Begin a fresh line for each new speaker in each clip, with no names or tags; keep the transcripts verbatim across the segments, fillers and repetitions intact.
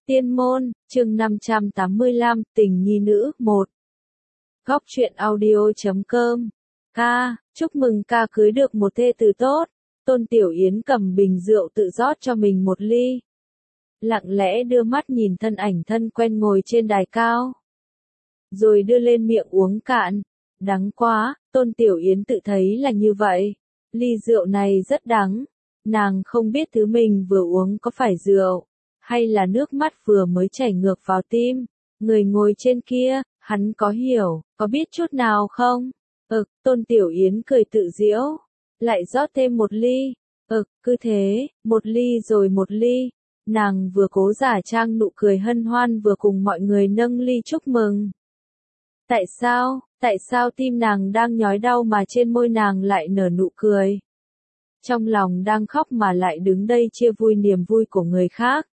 Tiên môn, chương năm trăm tám mươi lăm, tình nhi nữ, một. Góc truyện audio chấm com. Ca, chúc mừng ca cưới được một thê tử tốt. Tôn Tiểu Yến cầm bình rượu tự rót cho mình một ly. Lặng lẽ đưa mắt nhìn thân ảnh thân quen ngồi trên đài cao. Rồi đưa lên miệng uống cạn. Đắng quá, Tôn Tiểu Yến tự thấy là như vậy. Ly rượu này rất đắng. Nàng không biết thứ mình vừa uống có phải rượu, hay là nước mắt vừa mới chảy ngược vào tim. Người ngồi trên kia, hắn có hiểu, có biết chút nào không? Ực, Tôn Tiểu Yến cười tự giễu. Lại rót thêm một ly. Ực, cứ thế, một ly rồi một ly. Nàng vừa cố giả trang nụ cười hân hoan vừa cùng mọi người nâng ly chúc mừng. Tại sao, tại sao tim nàng đang nhói đau mà trên môi nàng lại nở nụ cười? Trong lòng đang khóc mà lại đứng đây chia vui niềm vui của người khác.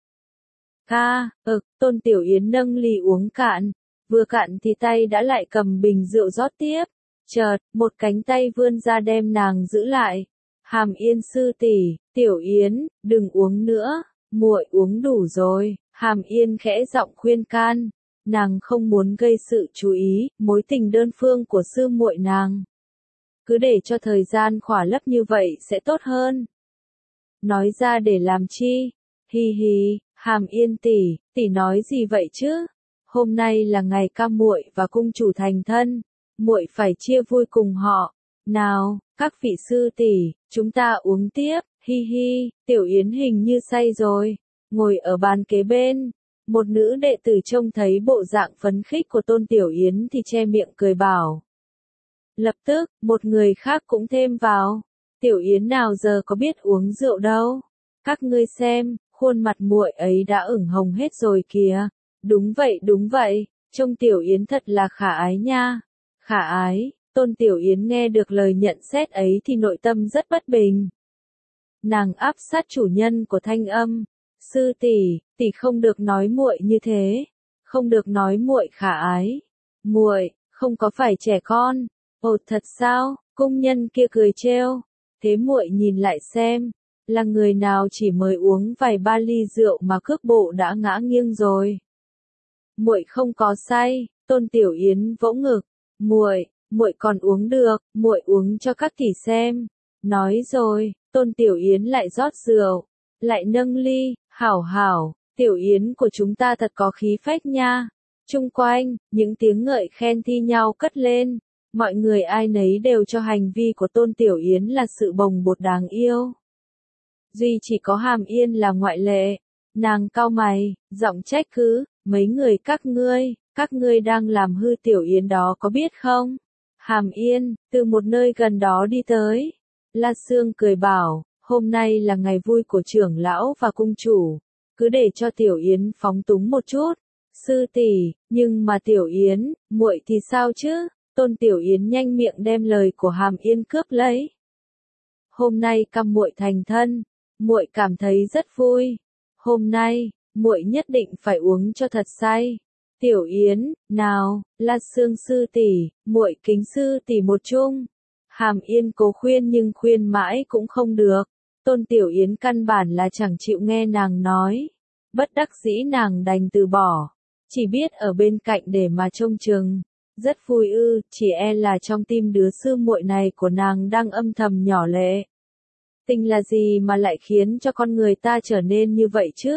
Ca, ực, Tôn Tiểu Yến nâng ly uống cạn, vừa cạn thì tay đã lại cầm bình rượu rót tiếp. Chợt, một cánh tay vươn ra đem nàng giữ lại. Hàm Yên sư tỷ, Tiểu Yến, đừng uống nữa, muội uống đủ rồi. Hàm Yên khẽ giọng khuyên can, nàng không muốn gây sự chú ý, mối tình đơn phương của sư muội nàng. Cứ để cho thời gian khỏa lấp như vậy sẽ tốt hơn. Nói ra để làm chi? Hi hi, Hàm Yên tỷ, tỷ nói gì vậy chứ? Hôm nay là ngày ca muội và cung chủ thành thân, muội phải chia vui cùng họ. Nào, các vị sư tỷ, chúng ta uống tiếp. Hi hi, Tiểu Yến hình như say rồi, ngồi ở bàn kế bên. Một nữ đệ tử trông thấy bộ dạng phấn khích của Tôn Tiểu Yến thì che miệng cười bảo. Lập tức, một người khác cũng thêm vào. Tiểu Yến nào giờ có biết uống rượu đâu. Các ngươi xem, khuôn mặt muội ấy đã ửng hồng hết rồi kìa. Đúng vậy, đúng vậy, trông Tiểu Yến thật là khả ái nha. Khả ái, Tôn Tiểu Yến nghe được lời nhận xét ấy thì nội tâm rất bất bình. Nàng áp sát chủ nhân của thanh âm. Sư tỷ, tỷ không được nói muội như thế. Không được nói muội khả ái. Muội, không có phải trẻ con. Ồ thật sao? Cung nhân kia cười trêu. Thế muội nhìn lại xem, là người nào chỉ mới uống vài ba ly rượu mà cước bộ đã ngã nghiêng rồi. Muội không có say. Tôn Tiểu Yến vỗ ngực. Muội, muội còn uống được, muội uống cho các tỷ xem. Nói rồi, Tôn Tiểu Yến lại rót rượu, lại nâng ly. Hảo hảo, Tiểu Yến của chúng ta thật có khí phách nha. Chung quanh, những tiếng ngợi khen thi nhau cất lên. Mọi người ai nấy đều cho hành vi của Tôn Tiểu Yến là sự bồng bột đáng yêu. Duy chỉ có Hàm Yên là ngoại lệ. Nàng cau mày, giọng trách cứ, mấy người các ngươi, các ngươi đang làm hư Tiểu Yến đó có biết không? Hàm Yên, từ một nơi gần đó đi tới. La Sương cười bảo, hôm nay là ngày vui của trưởng lão và cung chủ. Cứ để cho Tiểu Yến phóng túng một chút. Sư tỷ, nhưng mà Tiểu Yến, muội thì sao chứ? Tôn Tiểu Yến nhanh miệng đem lời của Hàm Yên cướp lấy. Hôm nay cam muội thành thân, muội cảm thấy rất vui. Hôm nay, muội nhất định phải uống cho thật say. Tiểu Yến, nào, La Sương sư tỷ, muội kính sư tỷ một chung. Hàm Yên cố khuyên nhưng khuyên mãi cũng không được. Tôn Tiểu Yến căn bản là chẳng chịu nghe nàng nói. Bất đắc dĩ nàng đành từ bỏ. Chỉ biết ở bên cạnh để mà trông chừng. Rất vui ư, chỉ e là trong tim đứa sư muội này của nàng đang âm thầm nhỏ lệ. Tình là gì mà lại khiến cho con người ta trở nên như vậy chứ?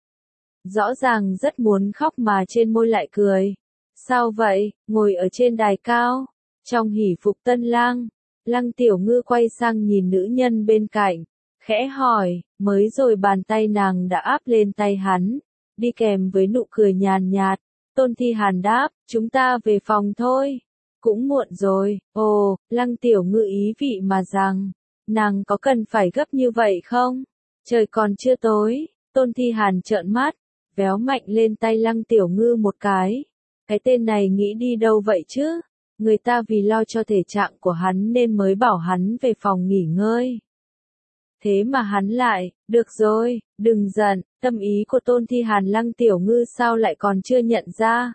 Rõ ràng rất muốn khóc mà trên môi lại cười. Sao vậy, ngồi ở trên đài cao, trong hỉ phục tân lang, Lăng Tiểu Ngư quay sang nhìn nữ nhân bên cạnh, khẽ hỏi, mới rồi bàn tay nàng đã áp lên tay hắn, đi kèm với nụ cười nhàn nhạt. Tôn Thi Hàn đáp, chúng ta về phòng thôi. Cũng muộn rồi. Ồ, Lăng Tiểu Ngư ý vị mà rằng, nàng có cần phải gấp như vậy không? Trời còn chưa tối. Tôn Thi Hàn trợn mắt, véo mạnh lên tay Lăng Tiểu Ngư một cái. Cái tên này nghĩ đi đâu vậy chứ? Người ta vì lo cho thể trạng của hắn nên mới bảo hắn về phòng nghỉ ngơi. Thế mà hắn lại, được rồi, đừng giận, tâm ý của Tôn Thi Hàn Lăng Tiểu Ngư sao lại còn chưa nhận ra.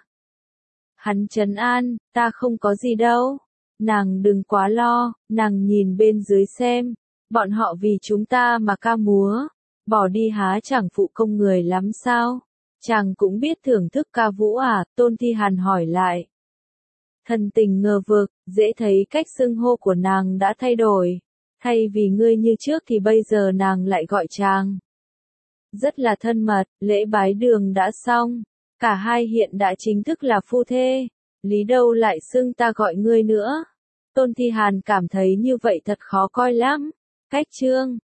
Hắn trấn an, ta không có gì đâu. Nàng đừng quá lo, nàng nhìn bên dưới xem. Bọn họ vì chúng ta mà ca múa. Bỏ đi há chẳng phụ công người lắm sao. Chàng cũng biết thưởng thức ca vũ à, Tôn Thi Hàn hỏi lại. Thần tình ngờ vực, dễ thấy cách xưng hô của nàng đã thay đổi. Thay vì ngươi như trước thì bây giờ nàng lại gọi chàng. Rất là thân mật, lễ bái đường đã xong. Cả hai hiện đã chính thức là phu thê. Lý đâu lại xưng ta gọi ngươi nữa. Tôn Thi Hàn cảm thấy như vậy thật khó coi lắm. Cách chương